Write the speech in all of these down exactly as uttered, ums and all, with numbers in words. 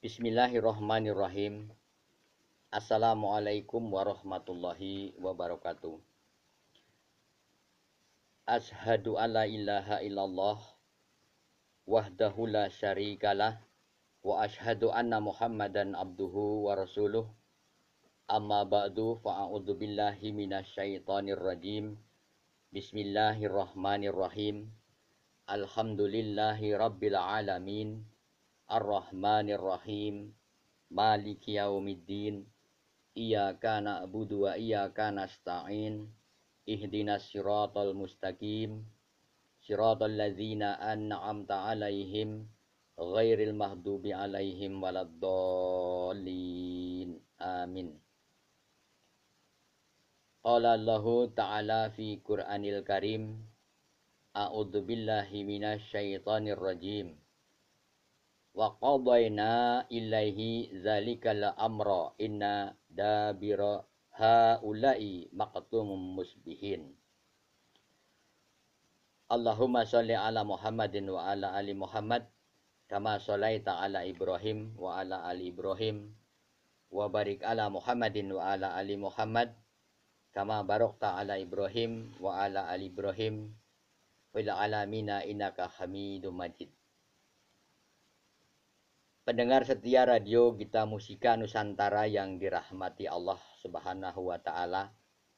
Bismillahirrahmanirrahim. Assalamualaikum warahmatullahi wabarakatuh. Ashhadu an la ilaha illallah wahdahu la syarikalah wa ashhadu anna Muhammadan abduhu wa rasuluh. Amma ba'du fa'a'udzu billahi minasyaitonir rajim. Bismillahirrahmanirrahim. Alhamdulillahi rabbil alamin. Ar-Rahmanir Rahim. Maliki yaumiddin. Iyyaka na'budu wa iyyaka nasta'in. Ihdinas siratal mustaqim. Siratal ladzina an'amta 'alaihim ghairil maghdubi 'alaihim waladdallin. Amin. Qala Allahu ta'ala fi Qur'anil Karim. A'udzu billahi minasyaitonir rajim. Wa qadayna ilaihi zalikal amra inna dabira haula'i maqtumum musbihin. Allahumma sholli ala Muhammadin wa ala ali Muhammad kama sholaita ala Ibrahim wa ala ali Ibrahim wa barik ala Muhammadin wa ala ali Muhammad kama barakta ala Ibrahim wa ala ali Ibrahim fil alamina innaka Hamidum Majid. Pendengar setia radio Gita Musika Nusantara yang dirahmati Allah Subhanahu wa Ta'ala.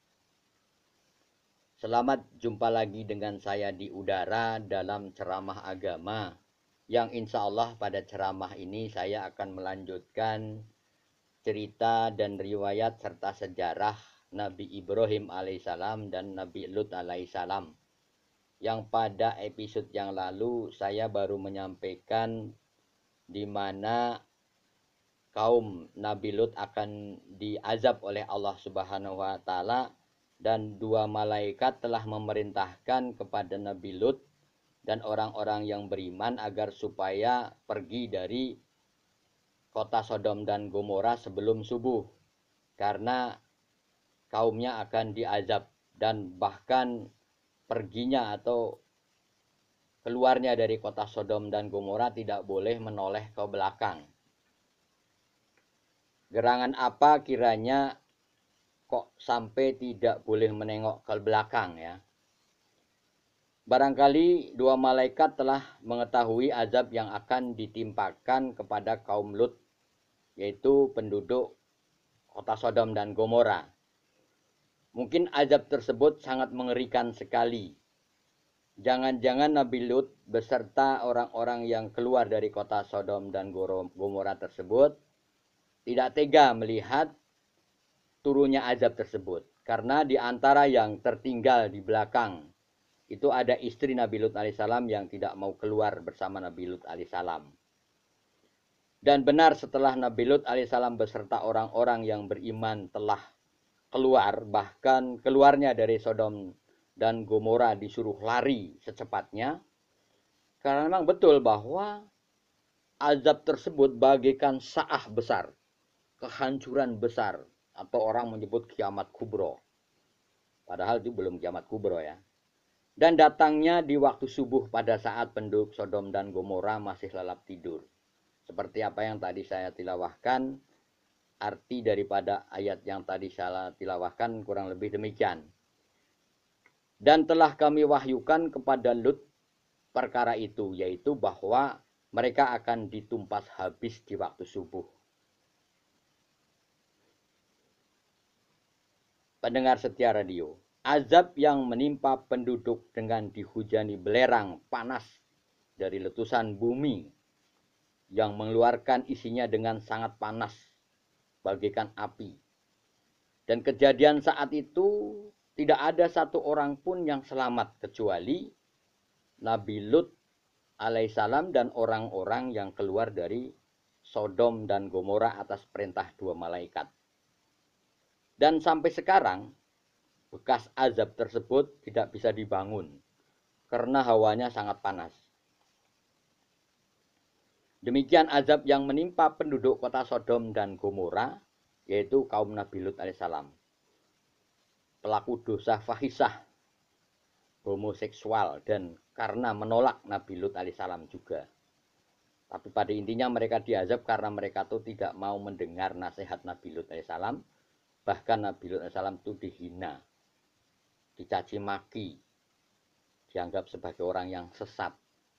Selamat jumpa lagi dengan saya di udara dalam ceramah agama, yang insya Allah pada ceramah ini saya akan melanjutkan cerita dan riwayat serta sejarah Nabi Ibrahim alaihissalam dan Nabi Lut alaihissalam, yang pada episode yang lalu saya baru menyampaikan di mana kaum Nabi Lut akan diazab oleh Allah Subhanahu wa Ta'ala, dan dua malaikat telah memerintahkan kepada Nabi Lut dan orang-orang yang beriman agar supaya pergi dari kota Sodom dan Gomora sebelum subuh, karena kaumnya akan diazab, dan bahkan perginya atau keluarnya dari kota Sodom dan Gomora tidak boleh menoleh ke belakang. Gerangan apa kiranya kok sampai tidak boleh menengok ke belakang ya? Barangkali dua malaikat telah mengetahui azab yang akan ditimpakan kepada kaum Lut, yaitu penduduk kota Sodom dan Gomora. Mungkin azab tersebut sangat mengerikan sekali. Jangan-jangan Nabi Lut beserta orang-orang yang keluar dari kota Sodom dan Gomora tersebut tidak tega melihat turunnya azab tersebut. Karena di antara yang tertinggal di belakang itu ada istri Nabi Lut alaihissalam yang tidak mau keluar bersama Nabi Lut alaihissalam. Dan benar setelah Nabi Lut alaihissalam beserta orang-orang yang beriman telah keluar, bahkan keluarnya dari Sodom dan Gomora disuruh lari secepatnya, karena memang betul bahwa azab tersebut bagaikan sa'ah besar, kehancuran besar, atau orang menyebut kiamat kubro. Padahal itu belum kiamat kubro ya. Dan datangnya di waktu subuh pada saat penduduk Sodom dan Gomora masih lelap tidur. Seperti apa yang tadi saya tilawahkan, arti daripada ayat yang tadi saya tilawahkan kurang lebih demikian. Dan telah kami wahyukan kepada Lut perkara itu, yaitu bahwa mereka akan ditumpas habis di waktu subuh. Pendengar setia radio, azab yang menimpa penduduk dengan dihujani belerang panas dari letusan bumi yang mengeluarkan isinya dengan sangat panas bagaikan api. Dan kejadian saat itu tidak ada satu orang pun yang selamat kecuali Nabi Lut alaihissalam dan orang-orang yang keluar dari Sodom dan Gomora atas perintah dua malaikat. Dan sampai sekarang bekas azab tersebut tidak bisa dibangun karena hawanya sangat panas. Demikian azab yang menimpa penduduk kota Sodom dan Gomora, yaitu kaum Nabi Lut alaihissalam. Pelaku dosa fahisah, homoseksual, dan karena menolak Nabi Lut alaihissalam juga. Tapi pada intinya mereka diazab karena mereka tuh tidak mau mendengar nasihat Nabi Lut alaihissalam. Bahkan Nabi Lut alaihissalam itu dihina, dicaci maki, dianggap sebagai orang yang sesat.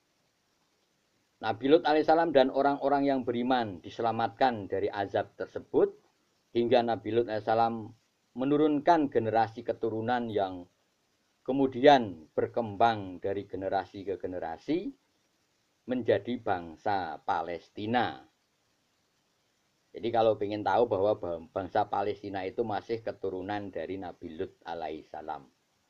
Nabi Lut alaihissalam dan orang-orang yang beriman diselamatkan dari azab tersebut hingga Nabi Lut alaihissalam menurunkan generasi keturunan yang kemudian berkembang dari generasi ke generasi menjadi bangsa Palestina. Jadi kalau ingin tahu bahwa bangsa Palestina itu masih keturunan dari Nabi Lut alaihissalam.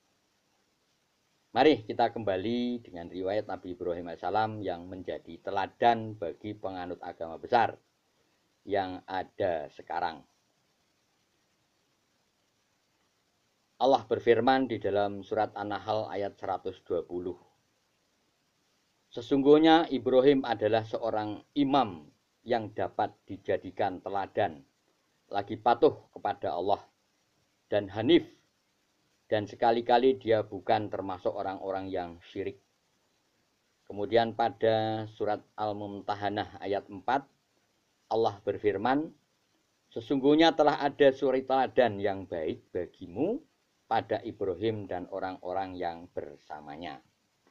Mari kita kembali dengan riwayat Nabi Ibrahim alaihissalam yang menjadi teladan bagi penganut agama besar yang ada sekarang. Allah berfirman di dalam surat An-Nahl ayat seratus dua puluh. Sesungguhnya Ibrahim adalah seorang imam yang dapat dijadikan teladan, lagi patuh kepada Allah dan hanif. Dan sekali-kali dia bukan termasuk orang-orang yang syirik. Kemudian pada surat Al-Mumtahanah ayat empat, Allah berfirman, sesungguhnya telah ada suri teladan yang baik bagimu pada Ibrahim dan orang-orang yang bersamanya.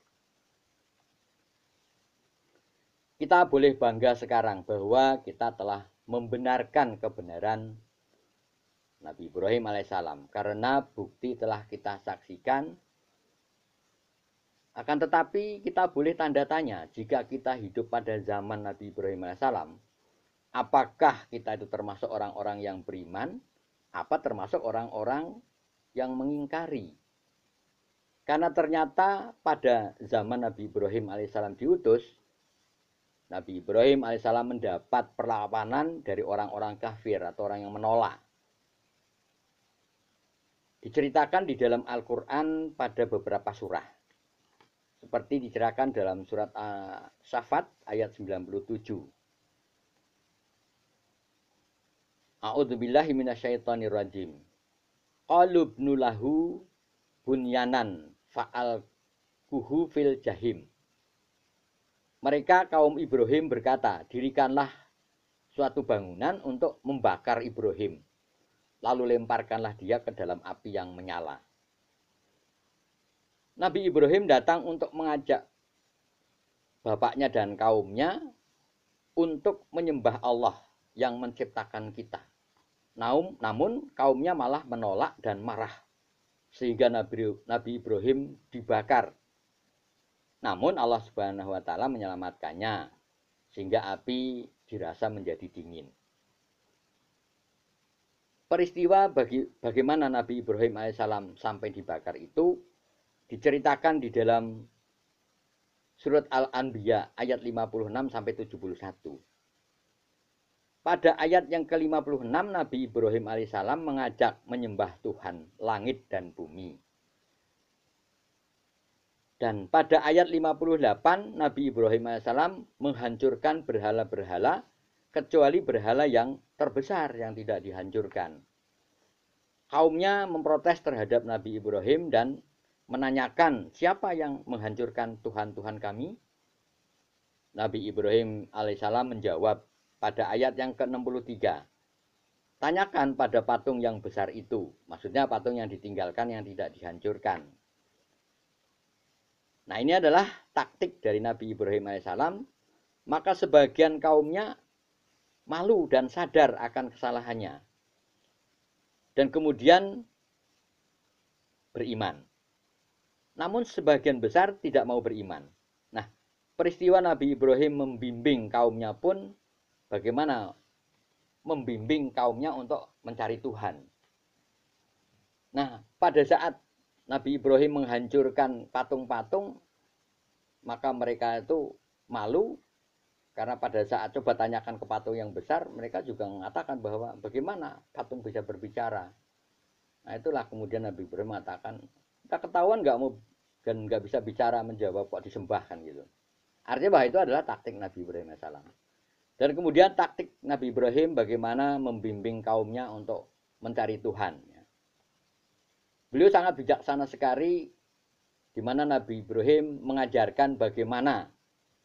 Kita boleh bangga sekarang bahwa kita telah membenarkan kebenaran Nabi Ibrahim alaihissalam karena bukti telah kita saksikan. Akan tetapi kita boleh tanda tanya jika kita hidup pada zaman Nabi Ibrahim alaihissalam, apakah kita itu termasuk orang-orang yang beriman, apa termasuk orang-orang yang mengingkari. Karena ternyata pada zaman Nabi Ibrahim alaihissalam diutus, Nabi Ibrahim alaihissalam mendapat perlawanan dari orang-orang kafir atau orang yang menolak. Diceritakan di dalam Al-Quran pada beberapa surah. Seperti diceritakan dalam surat As-Saffat ayat sembilan puluh tujuh. A'udzubillahi minasyaitonir rajim. Qalu ibnu lahu bunyanan fa'al kuhu fil jahim. Mereka kaum Ibrahim berkata, dirikanlah suatu bangunan untuk membakar Ibrahim. Lalu lemparkanlah dia ke dalam api yang menyala. Nabi Ibrahim datang untuk mengajak bapaknya dan kaumnya untuk menyembah Allah yang menciptakan kita. Namun kaumnya malah menolak dan marah. Sehingga Nabi, Nabi Ibrahim dibakar. Namun Allah Subhanahu wa taala menyelamatkannya sehingga api dirasa menjadi dingin. Peristiwa bagi, bagaimana Nabi Ibrahim alaihissalam sampai dibakar itu diceritakan di dalam surat Al-Anbiya ayat lima puluh enam sampai tujuh puluh satu. Pada ayat yang ke lima puluh enam Nabi Ibrahim alaihissalam mengajak menyembah Tuhan langit dan bumi. Dan pada ayat lima puluh delapan Nabi Ibrahim alaihissalam menghancurkan berhala-berhala kecuali berhala yang terbesar yang tidak dihancurkan. Kaumnya memprotes terhadap Nabi Ibrahim dan menanyakan siapa yang menghancurkan Tuhan-Tuhan kami. Nabi Ibrahim alaihissalam menjawab pada ayat yang ke enam puluh tiga. Tanyakan pada patung yang besar itu. Maksudnya patung yang ditinggalkan yang tidak dihancurkan. Nah ini adalah taktik dari Nabi Ibrahim alaihissalam. Maka sebagian kaumnya malu dan sadar akan kesalahannya. Dan kemudian beriman. Namun sebagian besar tidak mau beriman. Nah, peristiwa Nabi Ibrahim membimbing kaumnya pun bagaimana membimbing kaumnya untuk mencari Tuhan. Nah, pada saat Nabi Ibrahim menghancurkan patung-patung, maka mereka itu malu. Karena pada saat coba tanyakan ke patung yang besar, mereka juga mengatakan bahwa bagaimana patung bisa berbicara. Nah itulah kemudian Nabi Ibrahim mengatakan, kita ketahuan nggak mau dan nggak bisa bicara menjawab kok disembahkan gitu. Artinya bahwa itu adalah taktik Nabi Ibrahim alaihissalam. Dan kemudian taktik Nabi Ibrahim bagaimana membimbing kaumnya untuk mencari Tuhan. Beliau sangat bijaksana sekali, di mana Nabi Ibrahim mengajarkan bagaimana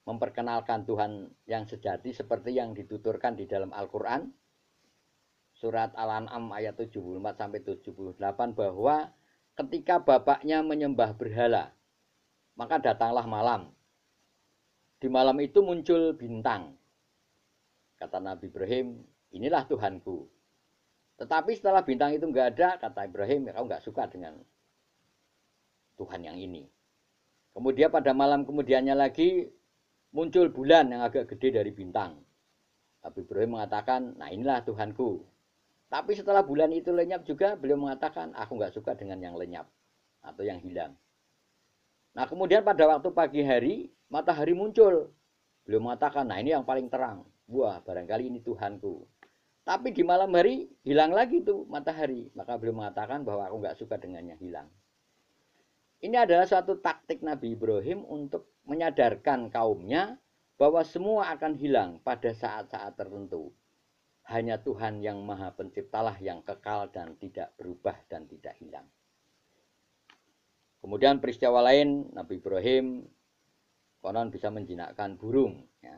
memperkenalkan Tuhan yang sejati seperti yang dituturkan di dalam Al-Quran surat Al-An'am ayat tujuh puluh empat sampai tujuh puluh delapan bahwa ketika bapaknya menyembah berhala, maka datanglah malam. Di malam itu muncul bintang. Kata Nabi Ibrahim, inilah Tuhanku. Tetapi setelah bintang itu enggak ada, kata Ibrahim, kau enggak suka dengan Tuhan yang ini. Kemudian pada malam kemudiannya lagi muncul bulan yang agak gede dari bintang. Nabi Ibrahim mengatakan, nah inilah Tuhanku. Tapi setelah bulan itu lenyap juga, beliau mengatakan, aku enggak suka dengan yang lenyap atau yang hilang. Nah kemudian pada waktu pagi hari, matahari muncul. Beliau mengatakan, nah ini yang paling terang. Wah, barangkali ini Tuhanku. Tapi di malam hari, hilang lagi tuh matahari. Maka beliau mengatakan bahwa aku enggak suka dengan yang hilang. Ini adalah suatu taktik Nabi Ibrahim untuk menyadarkan kaumnya bahwa semua akan hilang pada saat-saat tertentu. Hanya Tuhan yang Maha Penciptalah yang kekal dan tidak berubah dan tidak hilang. Kemudian peristiwa lain, Nabi Ibrahim konon bisa menjinakkan burung. Ya.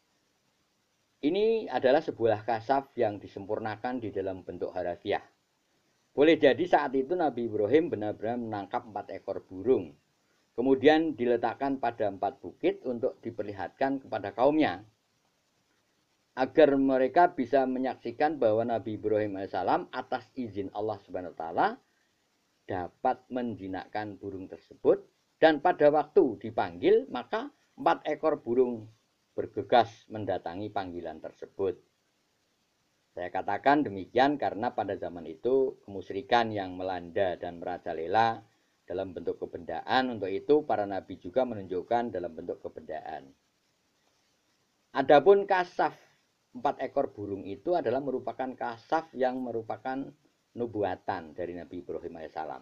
Ini adalah sebuah kasaf yang disempurnakan di dalam bentuk harafiah. Boleh jadi saat itu Nabi Ibrahim benar-benar menangkap empat ekor burung. Kemudian diletakkan pada empat bukit untuk diperlihatkan kepada kaumnya. Agar mereka bisa menyaksikan bahwa Nabi Ibrahim alaihissalam atas izin Allah subhanahu wa taala dapat menjinakkan burung tersebut. Dan pada waktu dipanggil maka empat ekor burung bergegas mendatangi panggilan tersebut. Saya katakan demikian karena pada zaman itu kemusyrikan yang melanda dan merajalela dalam bentuk kebendaan. Untuk itu para nabi juga menunjukkan dalam bentuk kebendaan. Adapun kasaf empat ekor burung itu adalah merupakan kasaf yang merupakan nubuatan dari Nabi Ibrahim alaihissalam.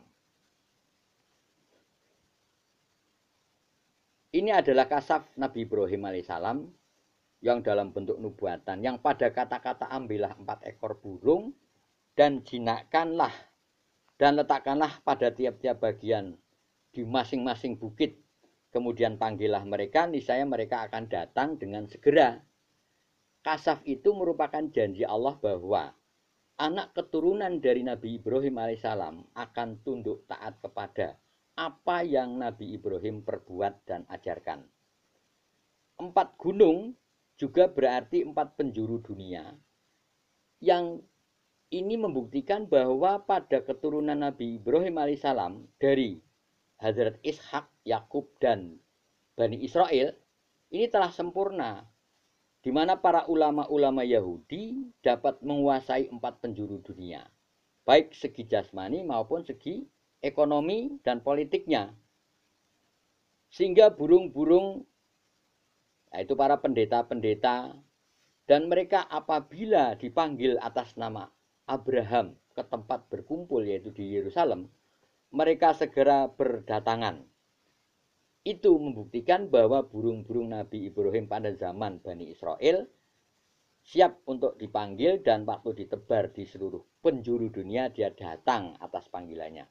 Ini adalah kasaf Nabi Ibrahim alaihissalam yang dalam bentuk nubuatan, yang pada kata-kata ambillah empat ekor burung dan jinakkanlah dan letakkanlah pada tiap-tiap bagian di masing-masing bukit. Kemudian panggillah mereka, niscaya mereka akan datang dengan segera. Kasaf itu merupakan janji Allah bahwa anak keturunan dari Nabi Ibrahim alaihissalam akan tunduk taat kepada apa yang Nabi Ibrahim perbuat dan ajarkan. Empat gunung juga berarti empat penjuru dunia. Yang ini membuktikan bahwa pada keturunan Nabi Ibrahim alaihissalam dari Hazrat Ishak, Yakub dan Bani Israel ini telah sempurna. Di mana para ulama-ulama Yahudi dapat menguasai empat penjuru dunia. Baik segi jasmani maupun segi ekonomi dan politiknya. Sehingga burung-burung, yaitu para pendeta-pendeta, dan mereka apabila dipanggil atas nama Abraham ke tempat berkumpul yaitu di Yerusalem, mereka segera berdatangan. Itu membuktikan bahwa burung-burung Nabi Ibrahim pada zaman Bani Israel siap untuk dipanggil dan waktu ditebar di seluruh penjuru dunia dia datang atas panggilannya.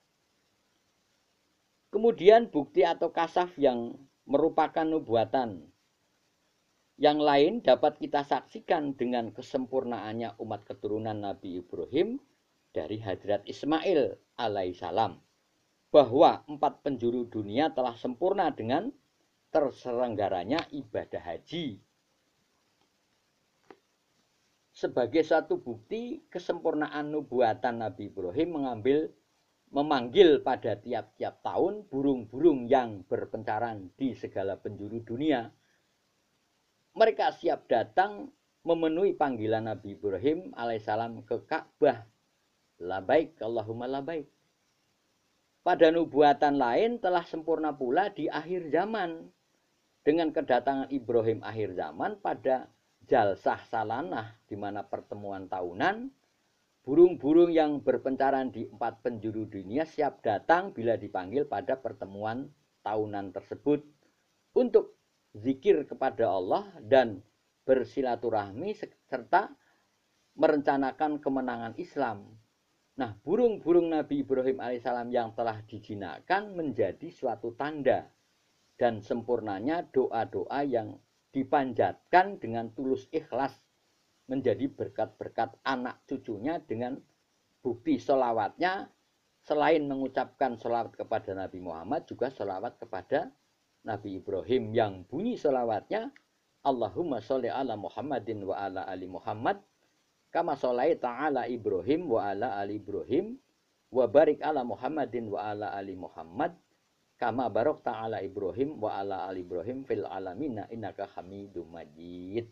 Kemudian bukti atau kasaf yang merupakan nubuatan yang lain dapat kita saksikan dengan kesempurnaannya umat keturunan Nabi Ibrahim dari Hadrat Ismail alaihissalam. Bahwa empat penjuru dunia telah sempurna dengan terselenggaranya ibadah haji. Sebagai satu bukti kesempurnaan nubuatan Nabi Ibrahim mengambil memanggil pada tiap-tiap tahun burung-burung yang berpencaran di segala penjuru dunia. Mereka siap datang memenuhi panggilan Nabi Ibrahim alaihissalam ke Ka'bah. Labaik Allahumma labaik. Pada nubuatan lain telah sempurna pula di akhir zaman. Dengan kedatangan Ibrahim akhir zaman pada Jalsah Salanah, di mana pertemuan tahunan, burung-burung yang berpencaran di empat penjuru dunia siap datang bila dipanggil pada pertemuan tahunan tersebut untuk zikir kepada Allah dan bersilaturahmi serta merencanakan kemenangan Islam. Nah, burung-burung Nabi Ibrahim alaihissalam yang telah dijinakkan menjadi suatu tanda dan sempurnanya doa-doa yang dipanjatkan dengan tulus ikhlas menjadi berkat-berkat anak cucunya dengan bukti sholawatnya selain mengucapkan sholawat kepada Nabi Muhammad juga sholawat kepada Nabi Ibrahim yang bunyi sholawatnya Allahumma sholli ala Muhammadin wa ala ali Muhammad kama sholaita ala Ibrahim wa ala ali Ibrahim wa barik ala Muhammadin wa ala ali Muhammad kama barakta ala Ibrahim wa ala ali Ibrahim fil alamina innaka Hamidum Majid.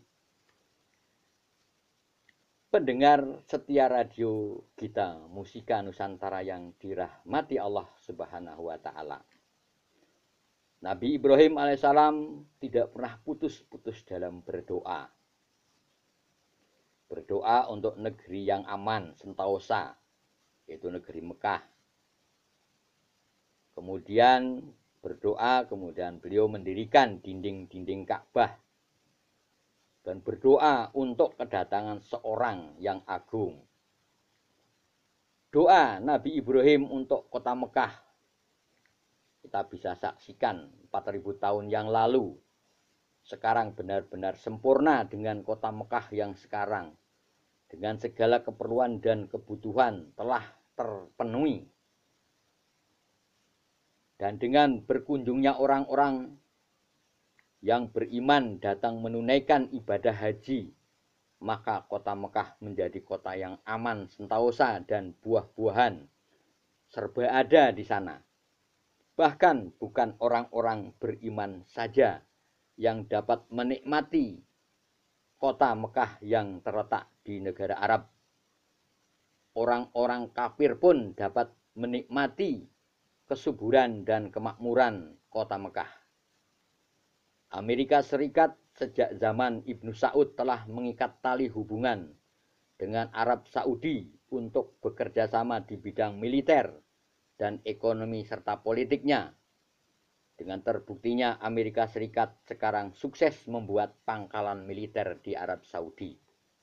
Pendengar setia radio kita Musika Nusantara yang dirahmati Allah Subhanahu wa taala. Nabi Ibrahim alaihissalam tidak pernah putus-putus dalam berdoa. Berdoa untuk negeri yang aman, sentosa, yaitu negeri Mekah. Kemudian berdoa, kemudian beliau mendirikan dinding-dinding Ka'bah. Dan berdoa untuk kedatangan seorang yang agung. Doa Nabi Ibrahim untuk kota Mekah. Kita bisa saksikan empat ribu tahun yang lalu. Sekarang benar-benar sempurna dengan kota Mekah yang sekarang. Dengan segala keperluan dan kebutuhan telah terpenuhi. Dan dengan berkunjungnya orang-orang yang beriman datang menunaikan ibadah haji, maka kota Mekah menjadi kota yang aman, sentosa, dan buah-buahan serba ada di sana. Bahkan bukan orang-orang beriman saja yang dapat menikmati kota Mekah yang terletak di negara Arab. Orang-orang kafir pun dapat menikmati kesuburan dan kemakmuran kota Mekah. Amerika Serikat sejak zaman Ibnu Saud telah mengikat tali hubungan dengan Arab Saudi untuk bekerja sama di bidang militer dan ekonomi serta politiknya. Dengan terbuktinya Amerika Serikat sekarang sukses membuat pangkalan militer di Arab Saudi.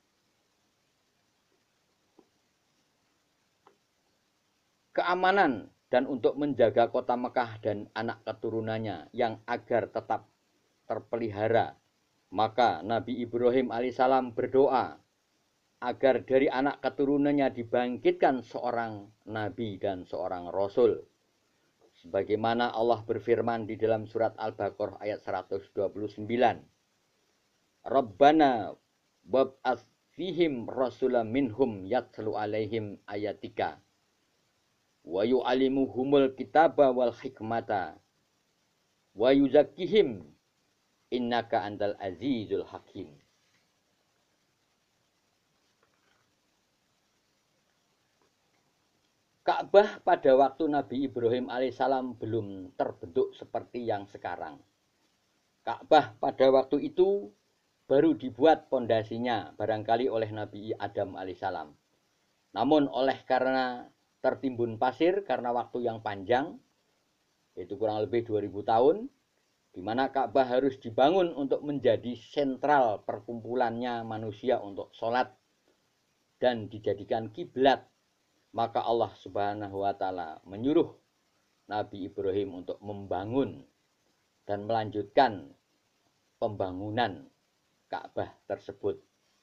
Keamanan dan untuk menjaga kota Mekah dan anak keturunannya yang agar tetap terpelihara, maka Nabi Ibrahim alaihissalam berdoa agar dari anak keturunannya dibangkitkan seorang nabi dan seorang rasul. Sebagaimana Allah berfirman di dalam surat Al-Baqarah ayat seratus dua puluh sembilan. Rabbana wab'ats fihim rasulam minhum yatlu alaihim ayatika wa yu'allimuhumul kitaba wal hikmata wa yuzakkihim innaka antal azizul hakim. Ka'bah pada waktu Nabi Ibrahim alaihissalam belum terbentuk seperti yang sekarang. Ka'bah pada waktu itu baru dibuat pondasinya barangkali oleh Nabi Adam alaihissalam. Namun oleh karena tertimbun pasir karena waktu yang panjang, yaitu kurang lebih dua ribu tahun, di mana Ka'bah harus dibangun untuk menjadi sentral perkumpulannya manusia untuk sholat dan dijadikan kiblat, maka Allah Subhanahu wa taala menyuruh Nabi Ibrahim untuk membangun dan melanjutkan pembangunan Ka'bah tersebut.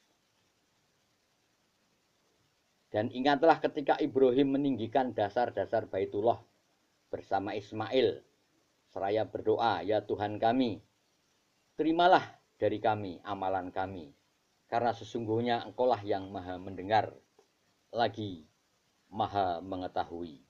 Dan ingatlah ketika Ibrahim meninggikan dasar-dasar Baitullah bersama Ismail, seraya berdoa, ya Tuhan kami, terimalah dari kami amalan kami, karena sesungguhnya Engkaulah yang maha mendengar, lagi maha mengetahui.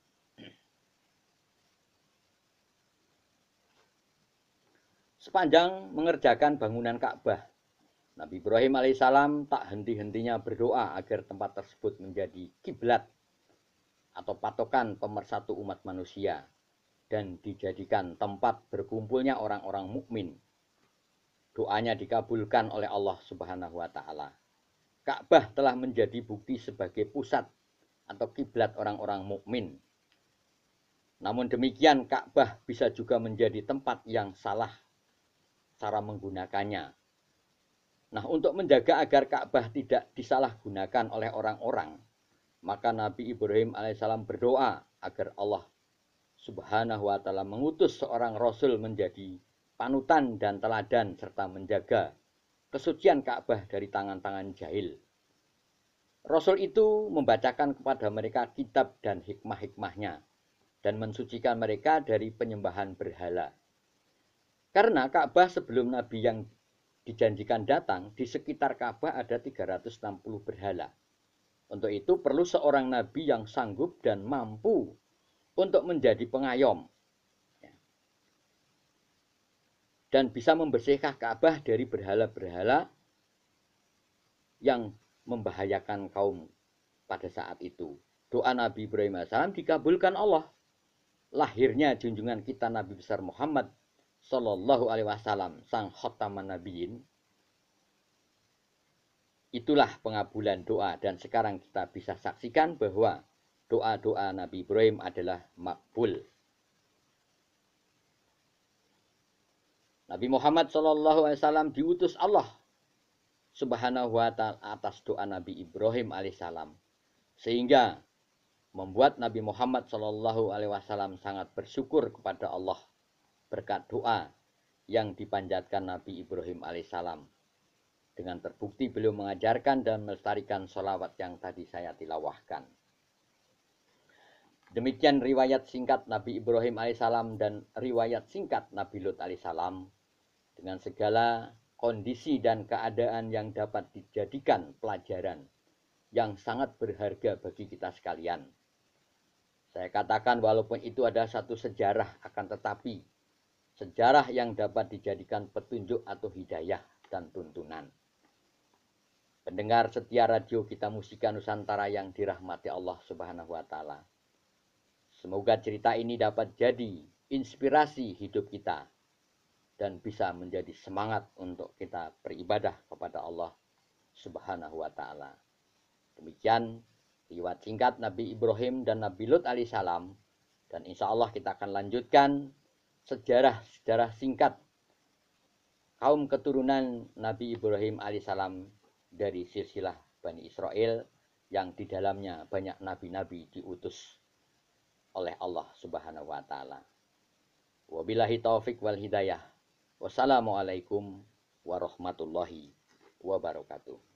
Sepanjang mengerjakan bangunan Ka'bah, Nabi Ibrahim alaihissalam tak henti-hentinya berdoa agar tempat tersebut menjadi kiblat atau patokan pemersatu umat manusia dan dijadikan tempat berkumpulnya orang-orang mukmin. Doanya dikabulkan oleh Allah Subhanahu wa taala. Ka'bah telah menjadi bukti sebagai pusat atau kiblat orang-orang mukmin. Namun demikian, Ka'bah bisa juga menjadi tempat yang salah cara menggunakannya. Nah, untuk menjaga agar Ka'bah tidak disalahgunakan oleh orang-orang, maka Nabi Ibrahim alaihissalam berdoa agar Allah Subhanahu wa taala mengutus seorang rasul menjadi panutan dan teladan serta menjaga kesucian Ka'bah dari tangan-tangan jahil. Rasul itu membacakan kepada mereka kitab dan hikmah-hikmahnya dan mensucikan mereka dari penyembahan berhala. Karena Ka'bah sebelum Nabi yang dijanjikan datang, di sekitar Ka'bah ada tiga ratus enam puluh berhala. Untuk itu perlu seorang Nabi yang sanggup dan mampu untuk menjadi pengayom dan bisa membersihkan Ka'bah dari berhala-berhala yang membahayakan kaum pada saat itu. Doa Nabi Ibrahim alaihissalam dikabulkan Allah. Lahirnya junjungan kita Nabi besar Muhammad Sallallahu Alaihi Wasallam, sang khotaman nabiyin, itulah pengabulan doa. Dan sekarang kita bisa saksikan bahwa doa-doa Nabi Ibrahim adalah makbul. Nabi Muhammad Sallallahu Alaihi Wasallam diutus Allah Subhanahu wa Ta'ala atas doa Nabi Ibrahim alaihissalam, sehingga membuat Nabi Muhammad Sallallahu Alaihi Wasallam sangat bersyukur kepada Allah berkat doa yang dipanjatkan Nabi Ibrahim alaihissalam. Dengan terbukti beliau mengajarkan dan melestarikan sholawat yang tadi saya tilawahkan. Demikian riwayat singkat Nabi Ibrahim alaihissalam dan riwayat singkat Nabi Lut alaihissalam, dengan segala kondisi dan keadaan yang dapat dijadikan pelajaran yang sangat berharga bagi kita sekalian. Saya katakan walaupun itu adalah satu sejarah, akan tetapi sejarah yang dapat dijadikan petunjuk atau hidayah dan tuntunan. Pendengar setia radio Kita Musika Nusantara yang dirahmati Allah Subhanahu wa Ta'ala, semoga cerita ini dapat jadi inspirasi hidup kita dan bisa menjadi semangat untuk kita beribadah kepada Allah Subhanahu wa Ta'ala. Demikian riwayat singkat Nabi Ibrahim dan Nabi Lut alaihissalam, dan insya Allah kita akan lanjutkan sejarah-sejarah singkat kaum keturunan Nabi Ibrahim alaihissalam dari silsilah Bani Israel yang di dalamnya banyak nabi-nabi diutus oleh Allah Subhanahu wa Ta'ala. Wabillahi taufik wal hidayah. Wassalamualaikum warahmatullahi wabarakatuh.